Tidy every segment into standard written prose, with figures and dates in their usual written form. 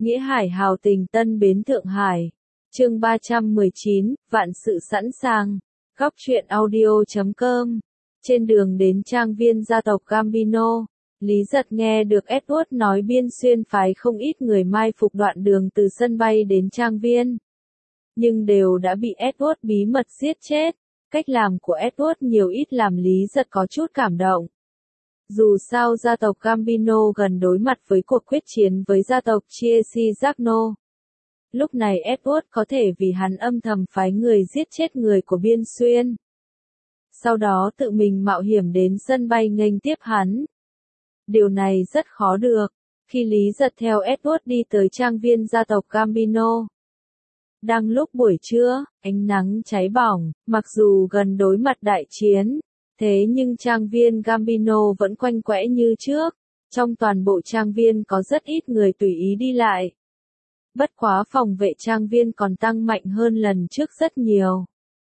Nghĩa Hải hào tình Tân Bến Thượng Hải. Chương 319, vạn sự sẵn sàng. Góc truyện audio.com. Trên đường đến trang viên gia tộc Gambino, Lý Giật nghe được Edward nói Biên Xuyên phái không ít người mai phục đoạn đường từ sân bay đến trang viên. Nhưng đều đã bị Edward bí mật giết chết. Cách làm của Edward nhiều ít làm Lý Giật có chút cảm động. Dù sao gia tộc Gambino gần đối mặt với cuộc quyết chiến với gia tộc Chiesi-Jagno. Lúc này Edward có thể vì hắn âm thầm phái người giết chết người của Biên Xuyên. Sau đó tự mình mạo hiểm đến sân bay nghênh tiếp hắn. Điều này rất khó được, khi Lý Giật theo Edward đi tới trang viên gia tộc Gambino. Đang lúc buổi trưa, ánh nắng cháy bỏng, mặc dù gần đối mặt đại chiến, thế nhưng trang viên Gambino vẫn quanh quẽ như trước. Trong toàn bộ trang viên có rất ít người tùy ý đi lại. Bất quá phòng vệ trang viên còn tăng mạnh hơn lần trước rất nhiều.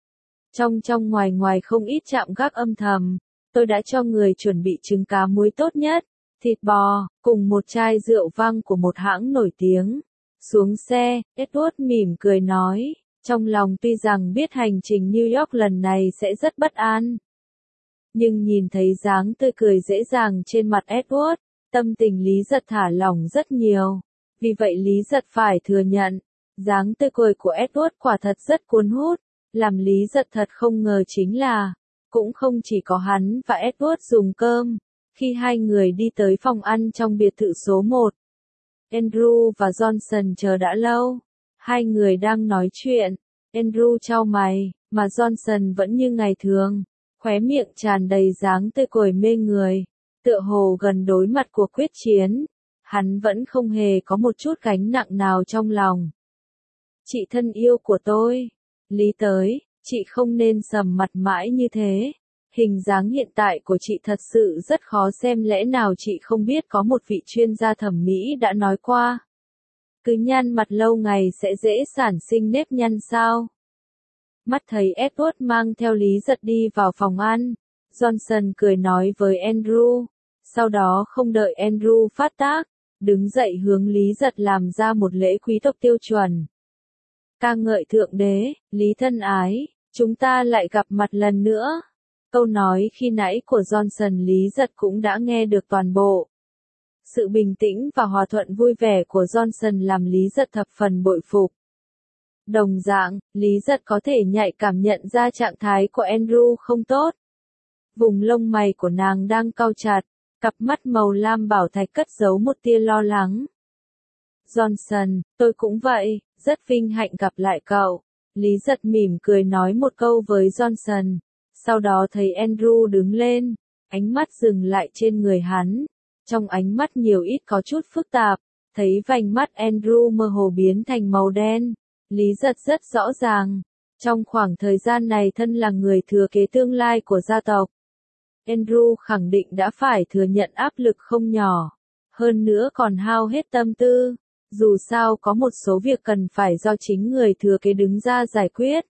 Trong ngoài không ít trạm gác âm thầm, tôi đã cho người chuẩn bị trứng cá muối tốt nhất, thịt bò, cùng một chai rượu vang của một hãng nổi tiếng. Xuống xe, Edward mỉm cười nói, trong lòng tuy rằng biết hành trình New York lần này sẽ rất bất an. Nhưng nhìn thấy dáng tươi cười dễ dàng trên mặt Edward, tâm tình Lý Giật thả lỏng rất nhiều. Vì vậy Lý Giật phải thừa nhận, dáng tươi cười của Edward quả thật rất cuốn hút. Làm Lý Giật thật không ngờ chính là, cũng không chỉ có hắn và Edward dùng cơm. Khi hai người đi tới phòng ăn trong biệt thự số 1, Andrew và Johnson chờ đã lâu. Hai người đang nói chuyện, Andrew chau mày, mà Johnson vẫn như ngày thường, khóe miệng tràn đầy dáng tươi cười mê người, tựa hồ gần đối mặt cuộc quyết chiến, hắn vẫn không hề có một chút gánh nặng nào trong lòng. Chị thân yêu của tôi, Lý tới, chị không nên sầm mặt mãi như thế. Hình dáng hiện tại của chị thật sự rất khó xem, lẽ nào chị không biết có một vị chuyên gia thẩm mỹ đã nói qua. Cứ nhăn mặt lâu ngày sẽ dễ sản sinh nếp nhăn sao? Mắt thấy Edward mang theo Lý Giật đi vào phòng ăn, Johnson cười nói với Andrew, sau đó không đợi Andrew phát tác, đứng dậy hướng Lý Giật làm ra một lễ quý tộc tiêu chuẩn. Ca ngợi thượng đế, Lý thân ái, chúng ta lại gặp mặt lần nữa. Câu nói khi nãy của Johnson Lý Giật cũng đã nghe được toàn bộ. Sự bình tĩnh và hòa thuận vui vẻ của Johnson làm Lý Giật thập phần bội phục. Đồng dạng, Lý Giật có thể nhạy cảm nhận ra trạng thái của Andrew không tốt. Vùng lông mày của nàng đang cau chặt, cặp mắt màu lam bảo thạch cất giấu một tia lo lắng. Johnson, tôi cũng vậy, rất vinh hạnh gặp lại cậu. Lý Giật mỉm cười nói một câu với Johnson. Sau đó thấy Andrew đứng lên, ánh mắt dừng lại trên người hắn. Trong ánh mắt nhiều ít có chút phức tạp, thấy vành mắt Andrew mơ hồ biến thành màu đen. Lý Giật rất rõ ràng, trong khoảng thời gian này thân là người thừa kế tương lai của gia tộc. Andrew khẳng định đã phải thừa nhận áp lực không nhỏ, hơn nữa còn hao hết tâm tư. Dù sao có một số việc cần phải do chính người thừa kế đứng ra giải quyết.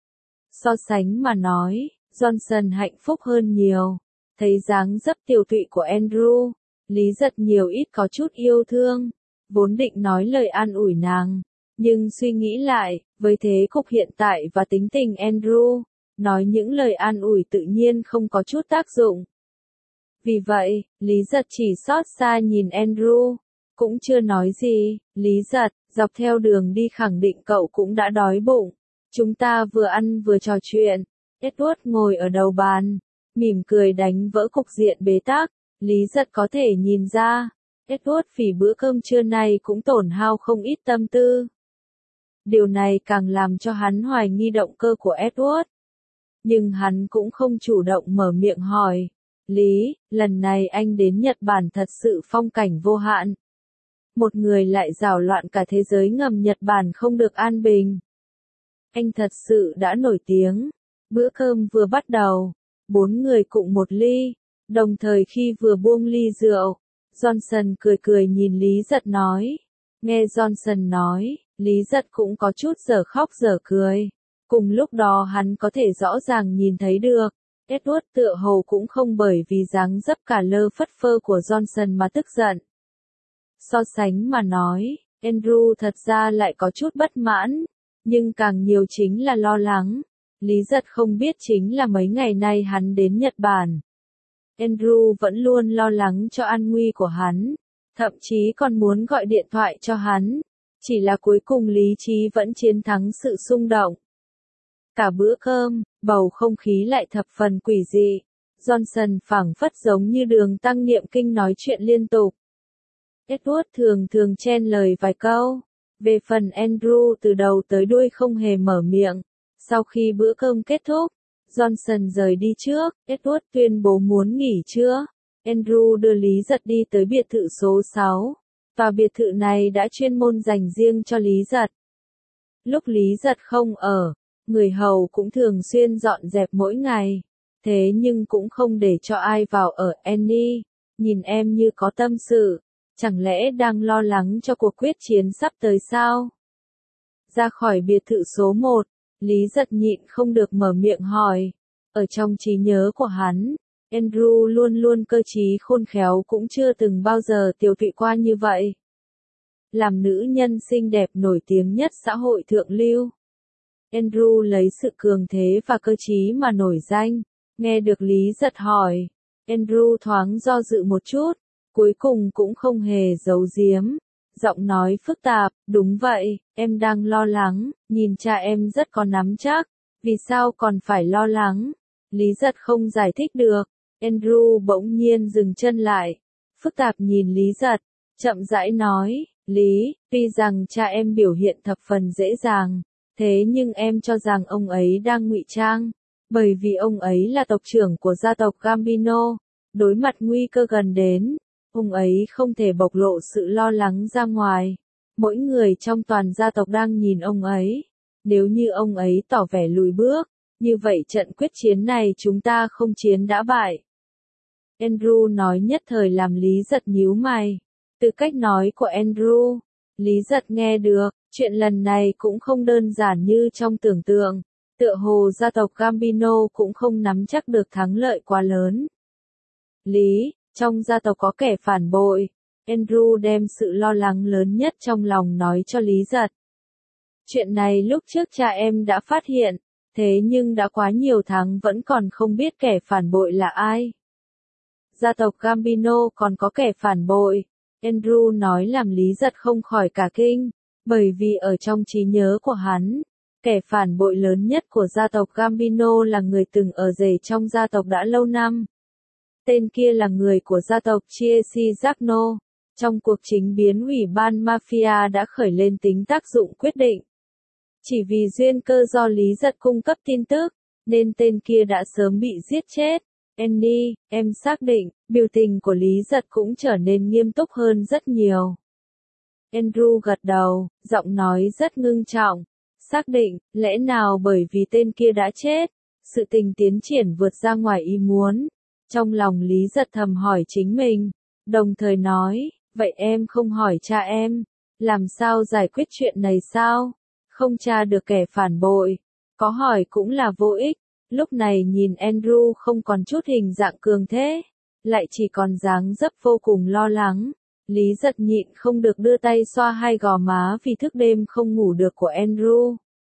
So sánh mà nói, Johnson hạnh phúc hơn nhiều. Thấy dáng dấp tiều tụy của Andrew, Lý Giật nhiều ít có chút yêu thương. Vốn định nói lời an ủi nàng, nhưng suy nghĩ lại, với thế cục hiện tại và tính tình Andrew, nói những lời an ủi tự nhiên không có chút tác dụng. Vì vậy, Lý Giật chỉ xót xa nhìn Andrew, cũng chưa nói gì. Lý Giật, dọc theo đường đi khẳng định cậu cũng đã đói bụng. Chúng ta vừa ăn vừa trò chuyện. Edward ngồi ở đầu bàn, mỉm cười đánh vỡ cục diện bế tắc. Lý Giật có thể nhìn ra, Edward vì bữa cơm trưa này cũng tổn hao không ít tâm tư. Điều này càng làm cho hắn hoài nghi động cơ của Edward. Nhưng hắn cũng không chủ động mở miệng hỏi, Lý, lần này anh đến Nhật Bản thật sự phong cảnh vô hạn. Một người lại rào loạn cả thế giới ngầm Nhật Bản không được an bình. Anh thật sự đã nổi tiếng. Bữa cơm vừa bắt đầu, 4 người cùng một ly, đồng thời khi vừa buông ly rượu, Johnson cười cười nhìn Lý Giật nói. Nghe Johnson nói, Lý Giật cũng có chút dở khóc dở cười. Cùng lúc đó hắn có thể rõ ràng nhìn thấy được, Edward tựa hồ cũng không bởi vì dáng dấp cả lơ phất phơ của Johnson mà tức giận. So sánh mà nói, Andrew thật ra lại có chút bất mãn, nhưng càng nhiều chính là lo lắng. Lý Giật không biết chính là mấy ngày nay hắn đến Nhật Bản. Andrew vẫn luôn lo lắng cho an nguy của hắn, thậm chí còn muốn gọi điện thoại cho hắn. Chỉ là cuối cùng lý trí vẫn chiến thắng sự xung động. Cả bữa cơm, bầu không khí lại thập phần quỷ dị. Johnson phảng phất giống như Đường Tăng niệm kinh nói chuyện liên tục. Edward thường chen lời vài câu. Về phần Andrew từ đầu tới đuôi không hề mở miệng. Sau khi bữa cơm kết thúc, Johnson rời đi trước. Edward tuyên bố muốn nghỉ trưa. Andrew đưa Lý Giật đi tới biệt thự số 6. Tòa biệt thự này đã chuyên môn dành riêng cho Lý Giật. Lúc Lý Giật không ở, người hầu cũng thường xuyên dọn dẹp mỗi ngày. Thế nhưng cũng không để cho ai vào ở. Annie, nhìn em như có tâm sự, chẳng lẽ đang lo lắng cho cuộc quyết chiến sắp tới sao? Ra khỏi biệt thự số 1, Lý Giật nhịn không được mở miệng hỏi. Ở trong trí nhớ của hắn, Andrew luôn luôn cơ trí khôn khéo cũng chưa từng bao giờ tiều tụy qua như vậy. Làm nữ nhân xinh đẹp nổi tiếng nhất xã hội thượng lưu, Andrew lấy sự cường thế và cơ trí mà nổi danh. Nghe được Lý Giật hỏi, Andrew thoáng do dự một chút, cuối cùng cũng không hề giấu giếm. Giọng nói phức tạp, đúng vậy, em đang lo lắng, nhìn cha em rất có nắm chắc, vì sao còn phải lo lắng? Lý Giật không giải thích được. Andrew bỗng nhiên dừng chân lại, phức tạp nhìn Lý Giật, chậm rãi nói, Lý, tuy rằng cha em biểu hiện thập phần dễ dàng, thế nhưng em cho rằng ông ấy đang ngụy trang, bởi vì ông ấy là tộc trưởng của gia tộc Gambino, đối mặt nguy cơ gần đến, ông ấy không thể bộc lộ sự lo lắng ra ngoài. Mỗi người trong toàn gia tộc đang nhìn ông ấy, nếu như ông ấy tỏ vẻ lùi bước, như vậy trận quyết chiến này chúng ta không chiến đã bại. Andrew nói nhất thời làm Lý Giật nhíu mày. Từ cách nói của Andrew, Lý Giật nghe được, chuyện lần này cũng không đơn giản như trong tưởng tượng. Tựa hồ gia tộc Gambino cũng không nắm chắc được thắng lợi quá lớn. Lý, trong gia tộc có kẻ phản bội. Andrew đem sự lo lắng lớn nhất trong lòng nói cho Lý Giật. Chuyện này lúc trước cha em đã phát hiện, thế nhưng đã quá nhiều tháng vẫn còn không biết kẻ phản bội là ai. Gia tộc Gambino còn có kẻ phản bội. Andrew nói làm Lý Giật không khỏi cả kinh, bởi vì ở trong trí nhớ của hắn, kẻ phản bội lớn nhất của gia tộc Gambino là người từng ở rể trong gia tộc đã lâu năm. Tên kia là người của gia tộc Chiesi-Giacno. Trong cuộc chính biến ủy ban Mafia đã khởi lên tính tác dụng quyết định. Chỉ vì duyên cơ do Lý Giật cung cấp tin tức, nên tên kia đã sớm bị giết chết. Annie, em xác định, biểu tình của Lý Giật cũng trở nên nghiêm túc hơn rất nhiều. Andrew gật đầu, giọng nói rất ngưng trọng. Xác định, lẽ nào bởi vì tên kia đã chết, sự tình tiến triển vượt ra ngoài ý muốn. Trong lòng Lý Giật thầm hỏi chính mình, đồng thời nói, vậy em không hỏi cha em, làm sao giải quyết chuyện này sao? Không tra được kẻ phản bội, có hỏi cũng là vô ích. Lúc này nhìn Andrew không còn chút hình dạng cường thế, lại chỉ còn dáng dấp vô cùng lo lắng. Lý Giật nhịn không được đưa tay xoa hai gò má vì thức đêm không ngủ được của Andrew.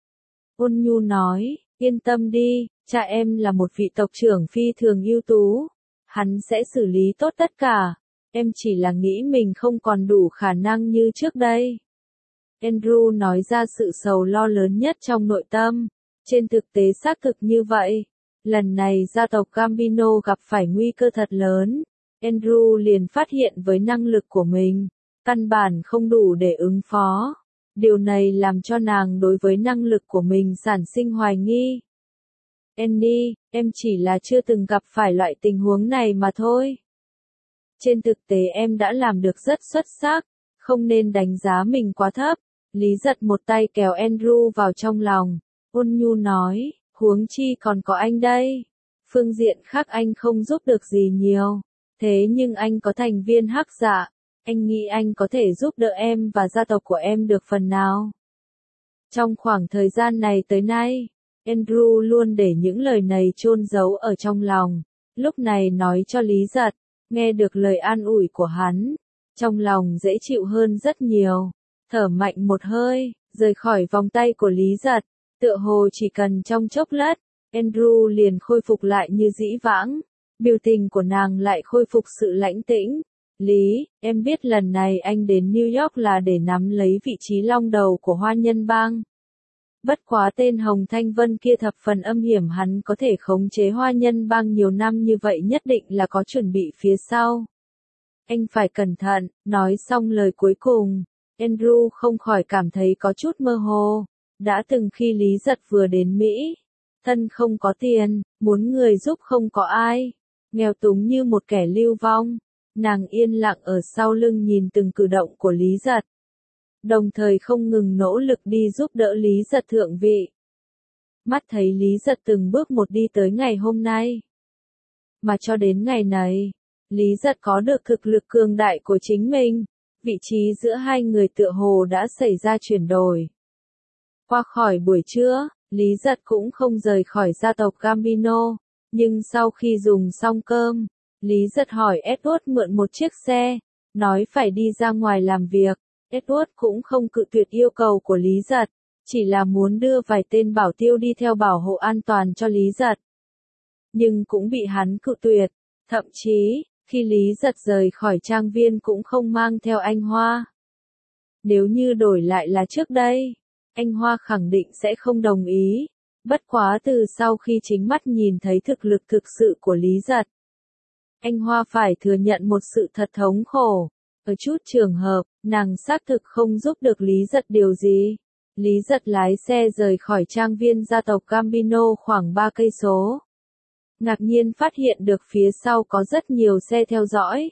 Ôn nhu nói, yên tâm đi, cha em là một vị tộc trưởng phi thường ưu tú. Hắn sẽ xử lý tốt tất cả. Em chỉ là nghĩ mình không còn đủ khả năng như trước đây. Andrew nói ra sự sầu lo lớn nhất trong nội tâm. Trên thực tế xác thực như vậy. Lần này gia tộc Gambino gặp phải nguy cơ thật lớn. Andrew liền phát hiện với năng lực của mình, căn bản không đủ để ứng phó. Điều này làm cho nàng đối với năng lực của mình sản sinh hoài nghi. Annie, em chỉ là chưa từng gặp phải loại tình huống này mà thôi. Trên thực tế em đã làm được rất xuất sắc, không nên đánh giá mình quá thấp. Lý Giật một tay kéo Andrew vào trong lòng, ôn nhu nói, huống chi còn có anh đây. Phương diện khác anh không giúp được gì nhiều, thế nhưng anh có thành viên hắc dạ, anh nghĩ anh có thể giúp đỡ em và gia tộc của em được phần nào. Trong khoảng thời gian này tới nay, Andrew luôn để những lời này chôn giấu ở trong lòng, lúc này nói cho Lý Giật, nghe được lời an ủi của hắn, trong lòng dễ chịu hơn rất nhiều, thở mạnh một hơi, rời khỏi vòng tay của Lý Giật, tựa hồ chỉ cần trong chốc lát, Andrew liền khôi phục lại như dĩ vãng, biểu tình của nàng lại khôi phục sự lãnh tĩnh. Lý, em biết lần này anh đến New York là để nắm lấy vị trí long đầu của Hoa Nhân Bang. Bất quá tên Hồng Thanh Vân kia thập phần âm hiểm, hắn có thể khống chế Hoa Nhân Bang nhiều năm như vậy nhất định là có chuẩn bị phía sau. Anh phải cẩn thận. Nói xong lời cuối cùng, Andrew không khỏi cảm thấy có chút mơ hồ. Đã từng khi Lý Giật vừa đến Mỹ, thân không có tiền, muốn người giúp không có ai, nghèo túng như một kẻ lưu vong. Nàng yên lặng ở sau lưng nhìn từng cử động của Lý Giật, đồng thời không ngừng nỗ lực đi giúp đỡ Lý Giật thượng vị. Mắt thấy Lý Giật từng bước một đi tới ngày hôm nay. Mà cho đến ngày này, Lý Giật có được thực lực cường đại của chính mình, vị trí giữa hai người tựa hồ đã xảy ra chuyển đổi. Qua khỏi buổi trưa, Lý Giật cũng không rời khỏi gia tộc Gambino, nhưng sau khi dùng xong cơm, Lý Giật hỏi Edward mượn một chiếc xe, nói phải đi ra ngoài làm việc. Edward cũng không cự tuyệt yêu cầu của Lý Giật, chỉ là muốn đưa vài tên bảo tiêu đi theo bảo hộ an toàn cho Lý Giật. Nhưng cũng bị hắn cự tuyệt, thậm chí, khi Lý Giật rời khỏi trang viên cũng không mang theo anh Hoa. Nếu như đổi lại là trước đây, anh Hoa khẳng định sẽ không đồng ý, bất quá từ sau khi chính mắt nhìn thấy thực lực thực sự của Lý Giật, anh Hoa phải thừa nhận một sự thật thống khổ. Ở chút trường hợp, nàng xác thực không giúp được Lý Giật điều gì. Lý Giật lái xe rời khỏi trang viên gia tộc Gambino khoảng 3 cây số. Ngạc nhiên phát hiện được phía sau có rất nhiều xe theo dõi.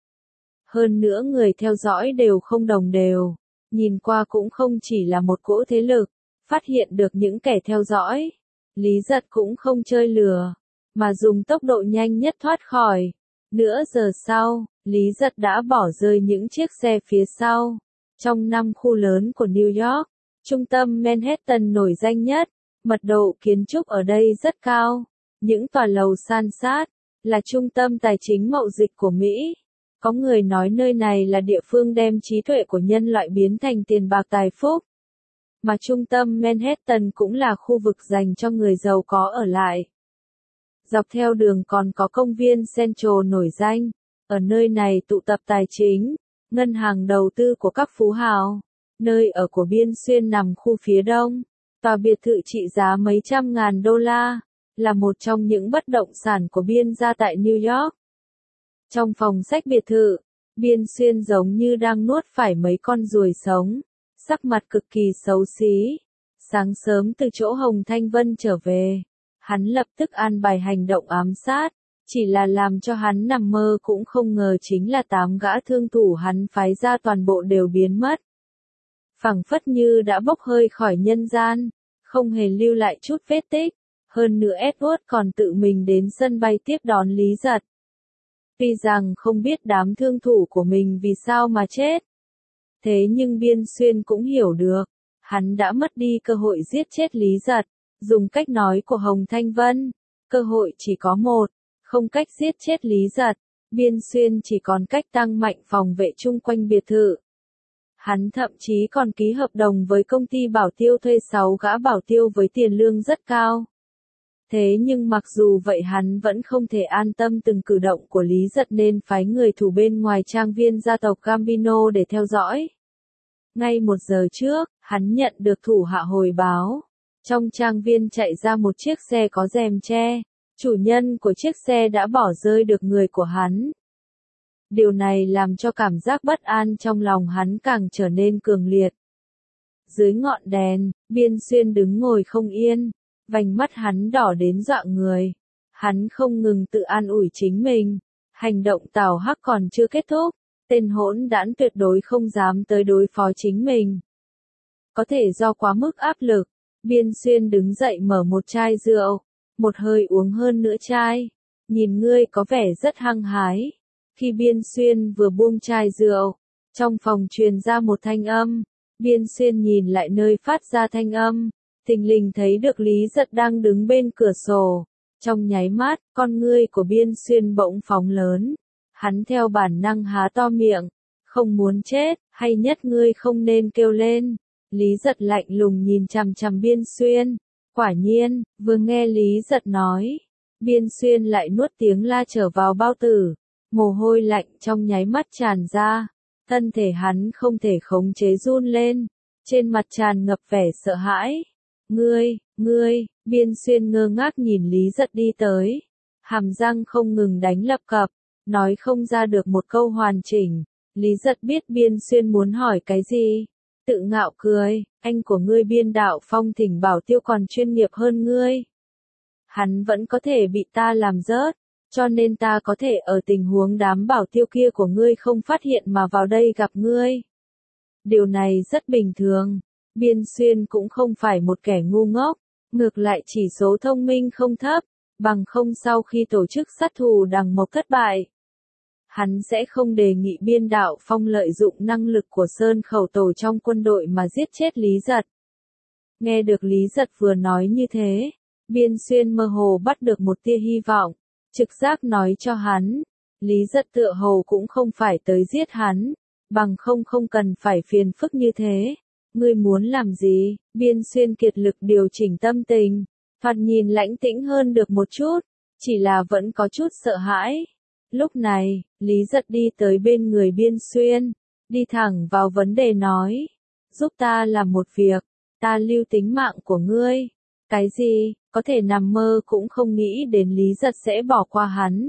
Hơn nữa người theo dõi đều không đồng đều. Nhìn qua cũng không chỉ là một cỗ thế lực. Phát hiện được những kẻ theo dõi, Lý Giật cũng không chơi lừa, mà dùng tốc độ nhanh nhất thoát khỏi. Nửa giờ sau, Lý Giật đã bỏ rơi những chiếc xe phía sau. Trong 5 khu lớn của New York, trung tâm Manhattan nổi danh nhất, mật độ kiến trúc ở đây rất cao. Những tòa lầu san sát, là trung tâm tài chính mậu dịch của Mỹ. Có người nói nơi này là địa phương đem trí tuệ của nhân loại biến thành tiền bạc tài phúc. Mà trung tâm Manhattan cũng là khu vực dành cho người giàu có ở lại. Dọc theo đường còn có công viên Central nổi danh. Ở nơi này tụ tập tài chính, ngân hàng đầu tư của các phú hào. Nơi ở của Biên Xuyên nằm khu phía đông. Tòa biệt thự trị giá mấy trăm ngàn đô la, là một trong những bất động sản của Biên gia tại New York. Trong phòng khách biệt thự, Biên Xuyên giống như đang nuốt phải mấy con ruồi sống, sắc mặt cực kỳ xấu xí. Sáng sớm từ chỗ Hồng Thanh Vân trở về, hắn lập tức an bài hành động ám sát, chỉ là làm cho hắn nằm mơ cũng không ngờ chính là 8 gã thương thủ hắn phái ra toàn bộ đều biến mất. Phảng phất như đã bốc hơi khỏi nhân gian, không hề lưu lại chút vết tích. Hơn nữa Edward còn tự mình đến sân bay tiếp đón Lý Giật. Tuy rằng không biết đám thương thủ của mình vì sao mà chết. Thế nhưng Biên Xuyên cũng hiểu được, hắn đã mất đi cơ hội giết chết Lý Giật. Dùng cách nói của Hồng Thanh Vân, cơ hội chỉ có một, không cách giết chết Lý Giật. Biên Xuyên chỉ còn cách tăng mạnh phòng vệ chung quanh biệt thự. Hắn thậm chí còn ký hợp đồng với công ty bảo tiêu thuê 6 gã bảo tiêu với tiền lương rất cao. Thế nhưng mặc dù vậy hắn vẫn không thể an tâm từng cử động của Lý Giật nên phái người thủ bên ngoài trang viên gia tộc Gambino để theo dõi. Ngay 1 giờ trước, hắn nhận được thủ hạ hồi báo. Trong trang viên chạy ra một chiếc xe có rèm che. Chủ nhân của chiếc xe đã bỏ rơi được người của hắn. Điều này làm cho cảm giác bất an trong lòng hắn càng trở nên cường liệt. Dưới ngọn đèn, Biên Xuyên đứng ngồi không yên. Vành mắt hắn đỏ đến dọa người. Hắn không ngừng tự an ủi chính mình. Hành động tào hắc còn chưa kết thúc. Tên hỗn đản tuyệt đối không dám tới đối phó chính mình. Có thể do quá mức áp lực, Biên Xuyên đứng dậy mở một chai rượu. Một hơi uống hơn nửa chai. Nhìn ngươi có vẻ rất hăng hái. Khi Biên Xuyên vừa buông chai rượu, trong phòng truyền ra một thanh âm. Biên Xuyên nhìn lại nơi phát ra thanh âm. Thình lình thấy được Lý Giật đang đứng bên cửa sổ. Trong nháy mắt, con ngươi của Biên Xuyên bỗng phóng lớn. Hắn theo bản năng há to miệng, Không muốn chết, hay nhất ngươi không nên kêu lên. Lý Giật lạnh lùng nhìn chằm chằm Biên Xuyên. Quả nhiên, vừa nghe Lý Giật nói, Biên Xuyên lại nuốt tiếng la trở vào bao tử. Mồ hôi lạnh trong nháy mắt tràn ra. Thân thể hắn không thể khống chế run lên. Trên mặt tràn ngập vẻ sợ hãi. Ngươi, Biên Xuyên ngơ ngác nhìn Lý Giật đi tới. Hàm răng không ngừng đánh lập cập, nói không ra được một câu hoàn chỉnh. Lý Giật biết Biên Xuyên muốn hỏi cái gì. Tự ngạo cười, anh của ngươi Biên Đạo Phong thỉnh bảo tiêu còn chuyên nghiệp hơn ngươi. Hắn vẫn có thể bị ta làm rớt, cho nên ta có thể ở tình huống đám bảo tiêu kia của ngươi không phát hiện mà vào đây gặp ngươi. Điều này rất bình thường, Biên Xuyên cũng không phải một kẻ ngu ngốc, ngược lại chỉ số thông minh không thấp, bằng không sau khi tổ chức sát thủ Đằng Mộc thất bại. Hắn sẽ không đề nghị Biên Đạo Phong lợi dụng năng lực của Sơn Khẩu Tổ trong quân đội mà giết chết Lý Giật. Nghe được Lý Giật vừa nói như thế, Biên Xuyên mơ hồ bắt được một tia hy vọng, trực giác nói cho hắn, Lý Giật tựa hồ cũng không phải tới giết hắn, bằng không cần phải phiền phức như thế. Ngươi muốn làm gì? Biên Xuyên kiệt lực điều chỉnh tâm tình, thoạt nhìn lãnh tĩnh hơn được một chút, chỉ là vẫn có chút sợ hãi. Lúc này, Lý Giật đi tới bên người Biên Xuyên, đi thẳng vào vấn đề nói, giúp ta làm một việc, ta lưu tính mạng của ngươi. Cái gì? Có thể nằm mơ cũng không nghĩ đến Lý Giật sẽ bỏ qua hắn.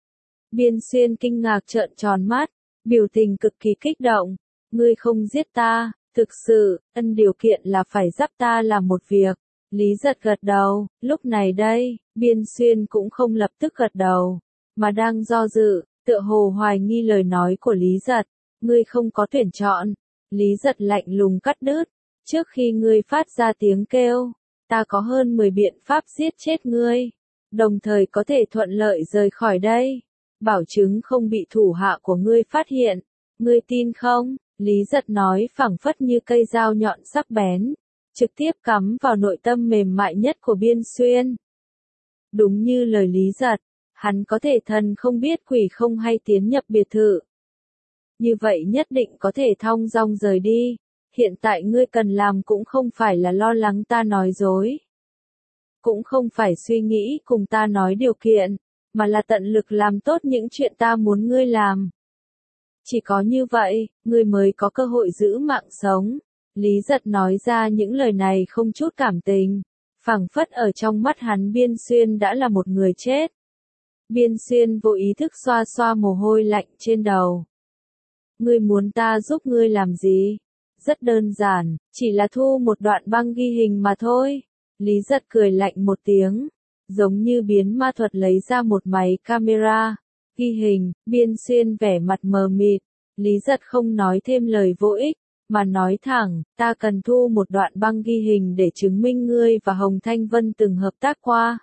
Biên Xuyên kinh ngạc trợn tròn mắt, biểu tình cực kỳ kích động. Ngươi không giết ta, thực sự, điều kiện là phải giúp ta làm một việc. Lý Giật gật đầu, lúc này đây, Biên Xuyên cũng không lập tức gật đầu, mà đang do dự, tựa hồ hoài nghi lời nói của Lý Giật. Ngươi không có tuyển chọn. Lý Giật lạnh lùng cắt đứt, trước khi ngươi phát ra tiếng kêu, ta có hơn 10 biện pháp giết chết ngươi, đồng thời có thể thuận lợi rời khỏi đây, bảo chứng không bị thủ hạ của ngươi phát hiện. Ngươi tin không? Lý Giật nói phảng phất như cây dao nhọn sắc bén, trực tiếp cắm vào nội tâm mềm mại nhất của Biên Xuyên. Đúng như lời Lý Giật, hắn có thể thần không biết quỷ không hay tiến nhập biệt thự. Như vậy nhất định có thể thong dong rời đi. Hiện tại ngươi cần làm cũng không phải là lo lắng ta nói dối, cũng không phải suy nghĩ cùng ta nói điều kiện, mà là tận lực làm tốt những chuyện ta muốn ngươi làm. Chỉ có như vậy, ngươi mới có cơ hội giữ mạng sống. Lý Giật nói ra những lời này không chút cảm tình, phảng phất ở trong mắt hắn Biên Xuyên đã là một người chết. Biên Xuyên vô ý thức xoa xoa mồ hôi lạnh trên đầu. Ngươi muốn ta giúp ngươi làm gì? Rất đơn giản, chỉ là thu một đoạn băng ghi hình mà thôi. Lý Giật cười lạnh một tiếng, giống như biến ma thuật lấy ra một máy camera, ghi hình. Biên Xuyên vẻ mặt mờ mịt, Lý Giật không nói thêm lời vô ích, mà nói thẳng, ta cần thu một đoạn băng ghi hình để chứng minh ngươi và Hồng Thanh Vân từng hợp tác qua.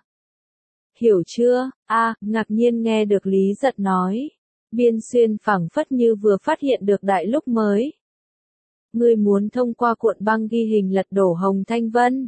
Hiểu chưa? Ngạc nhiên nghe được Lý Giật nói. Biên Xuyên phảng phất như vừa phát hiện được đại lúc mới. Ngươi muốn thông qua cuộn băng ghi hình lật đổ Hồng Thanh Vân.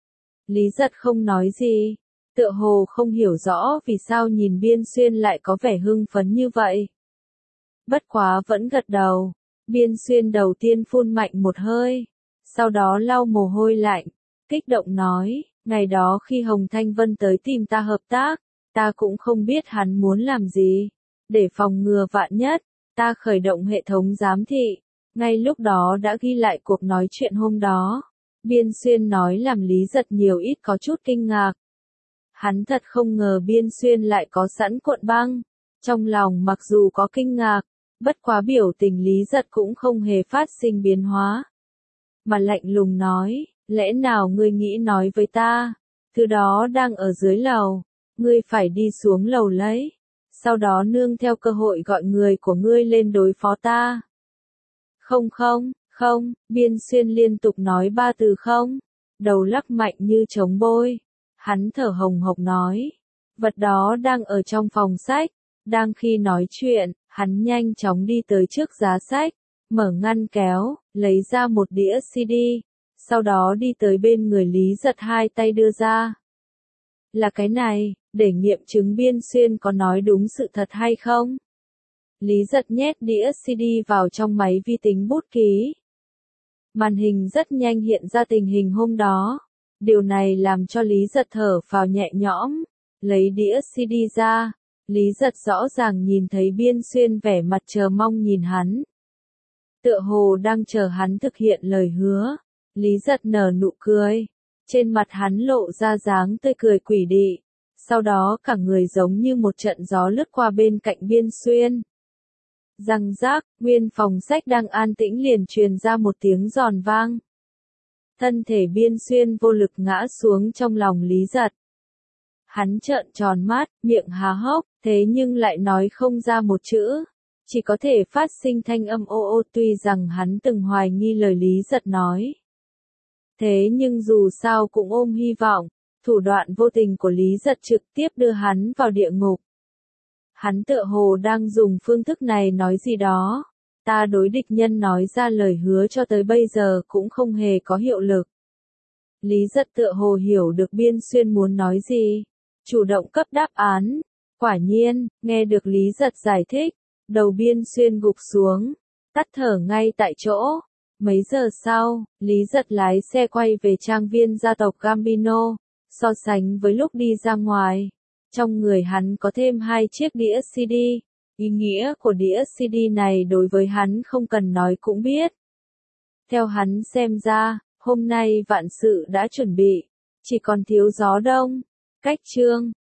Lý Giật không nói gì, tựa hồ không hiểu rõ vì sao nhìn Biên Xuyên lại có vẻ hưng phấn như vậy. Bất quá vẫn gật đầu. Biên Xuyên đầu tiên phun mạnh một hơi, sau đó lau mồ hôi lạnh, kích động nói, ngày đó khi Hồng Thanh Vân tới tìm ta hợp tác, ta cũng không biết hắn muốn làm gì. Để phòng ngừa vạn nhất, ta khởi động hệ thống giám thị, ngay lúc đó đã ghi lại cuộc nói chuyện hôm đó. Biên Xuyên nói làm Lý Giật nhiều ít có chút kinh ngạc. Hắn thật không ngờ Biên Xuyên lại có sẵn cuộn băng. Trong lòng mặc dù có kinh ngạc, bất quá biểu tình Lý Giật cũng không hề phát sinh biến hóa. Mà lạnh lùng nói, lẽ nào ngươi nghĩ nói với ta, thứ đó đang ở dưới lầu, ngươi phải đi xuống lầu lấy, sau đó nương theo cơ hội gọi người của ngươi lên đối phó ta. Không, Biên Xuyên liên tục nói 3 từ không, đầu lắc mạnh như trống bôi. Hắn thở hồng hộc nói, vật đó đang ở trong phòng sách. Đang khi nói chuyện, hắn nhanh chóng đi tới trước giá sách, mở ngăn kéo, lấy ra một đĩa CD, sau đó đi tới bên người Lý Giật hai tay đưa ra. Là cái này, để nghiệm chứng Biên Xuyên có nói đúng sự thật hay không. Lý Giật nhét đĩa CD vào trong máy vi tính bút ký. Màn hình rất nhanh hiện ra tình hình hôm đó. Điều này làm cho Lý Giật thở phào nhẹ nhõm. Lấy đĩa CD ra, Lý Giật rõ ràng nhìn thấy Biên Xuyên vẻ mặt chờ mong nhìn hắn. Tựa hồ đang chờ hắn thực hiện lời hứa. Lý Giật nở nụ cười. Trên mặt hắn lộ ra dáng tươi cười quỷ dị. Sau đó cả người giống như một trận gió lướt qua bên cạnh Biên Xuyên. Răng rác, nguyên phòng sách đang an tĩnh liền truyền ra một tiếng giòn vang. Thân thể Biên Xuyên vô lực ngã xuống trong lòng Lý Giật. Hắn trợn tròn mắt, miệng há hốc, thế nhưng lại nói không ra một chữ. Chỉ có thể phát sinh thanh âm ô ô, tuy rằng hắn từng hoài nghi lời Lý Giật nói. Thế nhưng dù sao cũng ôm hy vọng, thủ đoạn vô tình của Lý Giật trực tiếp đưa hắn vào địa ngục. Hắn tựa hồ đang dùng phương thức này nói gì đó. Ta đối địch nhân nói ra lời hứa cho tới bây giờ cũng không hề có hiệu lực. Lý Giật tựa hồ hiểu được Biên Xuyên muốn nói gì. Chủ động cấp đáp án. Quả nhiên, nghe được Lý Giật giải thích, đầu Biên Xuyên gục xuống, tắt thở ngay tại chỗ. Mấy giờ sau, Lý Giật lái xe quay về trang viên gia tộc Gambino. So sánh với lúc đi ra ngoài, trong người hắn có thêm 2 chiếc đĩa CD. Ý nghĩa của đĩa CD này đối với hắn không cần nói cũng biết. Theo hắn xem ra, hôm nay vạn sự đã chuẩn bị, chỉ còn thiếu gió đông. Cách chương